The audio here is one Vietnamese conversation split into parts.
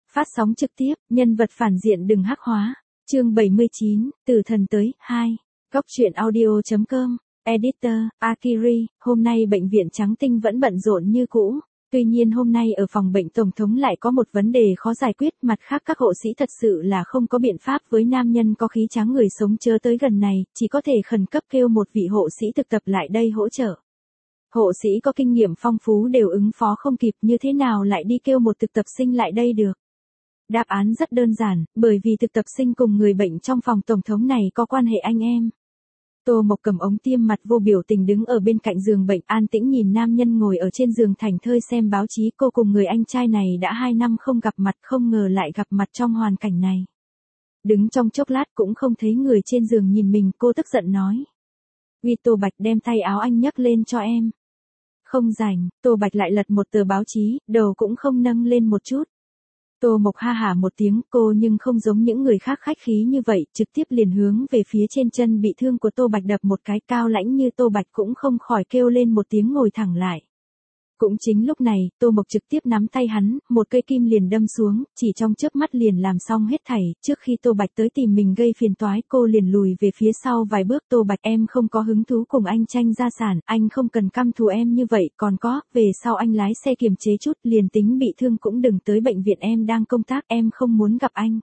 Phát sóng trực tiếp, nhân vật phản diện đừng hắc hóa. Chương 79, từ thần tới, 2. Góc truyện audio.com. Editor, Akiri, hôm nay bệnh viện Trắng Tinh vẫn bận rộn như cũ. Tuy nhiên hôm nay ở phòng bệnh tổng thống lại có một vấn đề khó giải quyết, mặt khác các hộ sĩ thật sự là không có biện pháp với nam nhân có khí tráng người sống chớ tới gần này, chỉ có thể khẩn cấp kêu một vị hộ sĩ thực tập lại đây hỗ trợ. Hộ sĩ có kinh nghiệm phong phú đều ứng phó không kịp, như thế nào lại đi kêu một thực tập sinh lại đây được. Đáp án rất đơn giản, bởi vì thực tập sinh cùng người bệnh trong phòng tổng thống này có quan hệ anh em. Tô Mộc cầm ống tiêm mặt vô biểu tình đứng ở bên cạnh giường bệnh an tĩnh nhìn nam nhân ngồi ở trên giường thảnh thơi xem báo chí. Cô cùng người anh trai này đã 2 năm không gặp mặt, không ngờ lại gặp mặt trong hoàn cảnh này. Đứng trong chốc lát cũng không thấy người trên giường nhìn mình, cô tức giận nói. Uy, Tô Bạch, đem tay áo anh nhấc lên cho em. Không rảnh. Tô Bạch lại lật một tờ báo chí, đầu cũng không nâng lên một chút. Tô Mộc ha hả một tiếng, cô nhưng không giống những người khác khách khí như vậy, trực tiếp liền hướng về phía trên chân bị thương của Tô Bạch đập một cái. Cao lãnh như Tô Bạch cũng không khỏi kêu lên một tiếng ngồi thẳng lại. Cũng chính lúc này, Tô Mộc trực tiếp nắm tay hắn, một cây kim liền đâm xuống, chỉ trong chớp mắt liền làm xong hết thảy. Trước khi Tô Bạch tới tìm mình gây phiền toái, cô liền lùi về phía sau vài bước. Tô Bạch, em không có hứng thú cùng anh tranh gia sản, anh không cần căm thù em như vậy, còn có, về sau anh lái xe kiềm chế chút, liền tính bị thương cũng đừng tới bệnh viện, em đang công tác, em không muốn gặp anh.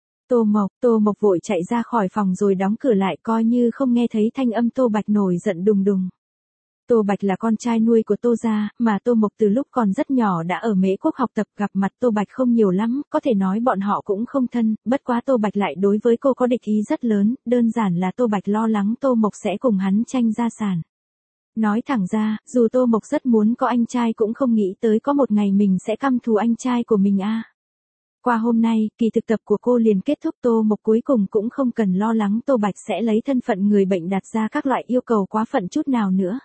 Tô Mộc vội chạy ra khỏi phòng rồi đóng cửa lại, coi như không nghe thấy thanh âm Tô Bạch nổi giận đùng đùng. Tô Bạch là con trai nuôi của Tô gia, mà Tô Mộc từ lúc còn rất nhỏ đã ở Mễ Quốc học tập, gặp mặt Tô Bạch không nhiều lắm, có thể nói bọn họ cũng không thân, bất quá Tô Bạch lại đối với cô có địch ý rất lớn, đơn giản là Tô Bạch lo lắng Tô Mộc sẽ cùng hắn tranh gia sản. Nói thẳng ra, dù Tô Mộc rất muốn có anh trai cũng không nghĩ tới có một ngày mình sẽ căm thù anh trai của mình a. Qua hôm nay, kỳ thực tập của cô liền kết thúc, Tô Mộc cuối cùng cũng không cần lo lắng Tô Bạch sẽ lấy thân phận người bệnh đặt ra các loại yêu cầu quá phận chút nào nữa.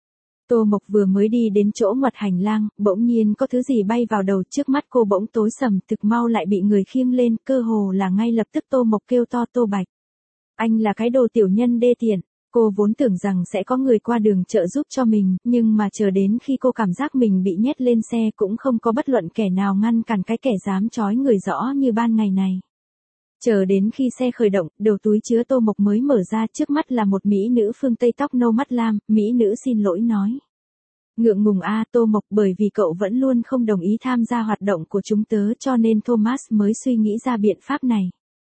Tô Mộc vừa mới đi đến chỗ ngoặt hành lang, bỗng nhiên có thứ gì bay vào đầu, trước mắt cô bỗng tối sầm, thực mau lại bị người khiêng lên, cơ hồ là ngay lập tức Tô Mộc kêu to, Tô Bạch. Anh là cái đồ tiểu nhân đê tiện. Cô vốn tưởng rằng sẽ có người qua đường trợ giúp cho mình, nhưng mà chờ đến khi cô cảm giác mình bị nhét lên xe cũng không có bất luận kẻ nào ngăn cản cái kẻ dám trói người rõ như ban ngày này. Chờ đến khi xe khởi động, đầu túi chứa Tô Mộc mới mở ra, trước mắt là một mỹ nữ phương Tây tóc nâu mắt lam, mỹ nữ xin lỗi nói. Ngượng ngùng a, Tô Mộc, bởi vì cậu vẫn luôn không đồng ý tham gia hoạt động của chúng tớ cho nên Thomas mới suy nghĩ ra biện pháp này.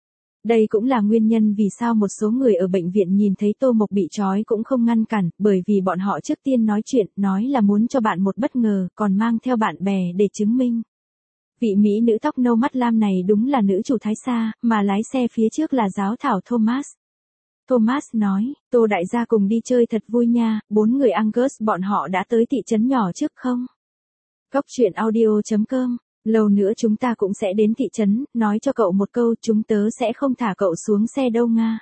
Đây cũng là nguyên nhân vì sao một số người ở bệnh viện nhìn thấy Tô Mộc bị trói cũng không ngăn cản, bởi vì bọn họ trước tiên nói chuyện, nói là muốn cho bạn một bất ngờ, còn mang theo bạn bè để chứng minh. Vị mỹ nữ tóc nâu mắt lam này đúng là nữ chủ Thái Sa, mà lái xe phía trước là giáo thảo Thomas. Thomas nói, Tô đại gia cùng đi chơi thật vui nha, 4 người Angus bọn họ đã tới thị trấn nhỏ trước không? Góc truyện audio.com, lâu nữa chúng ta cũng sẽ đến thị trấn, nói cho cậu một câu, chúng tớ sẽ không thả cậu xuống xe đâu nga.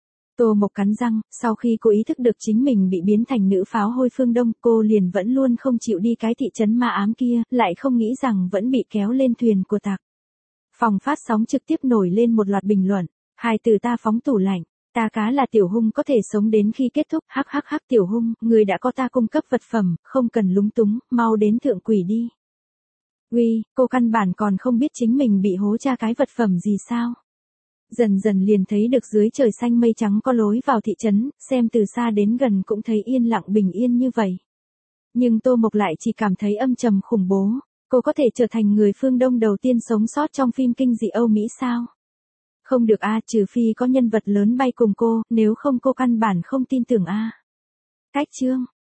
Tô Mộc cắn răng, sau khi cô ý thức được chính mình bị biến thành nữ pháo hôi phương Đông, cô liền vẫn luôn không chịu đi cái thị trấn ma ám kia, lại không nghĩ rằng vẫn bị kéo lên thuyền của tặc. Phòng phát sóng trực tiếp nổi lên một loạt bình luận, hai từ ta phóng tủ lạnh, ta cá là tiểu hung có thể sống đến khi kết thúc, hắc hắc hắc tiểu hung, người đã có ta cung cấp vật phẩm, không cần lúng túng, mau đến thượng quỷ đi. Uy, cô căn bản còn không biết chính mình bị hố tra cái vật phẩm gì sao? Dần dần liền thấy được dưới trời xanh mây trắng có lối vào thị trấn, xem từ xa đến gần cũng thấy yên lặng bình yên như vậy. Nhưng Tô Mộc lại chỉ cảm thấy âm trầm khủng bố, cô có thể trở thành người phương Đông đầu tiên sống sót trong phim kinh dị Âu Mỹ sao? Không được a, trừ phi có nhân vật lớn bay cùng cô, nếu không cô căn bản không tin tưởng a. Cách chương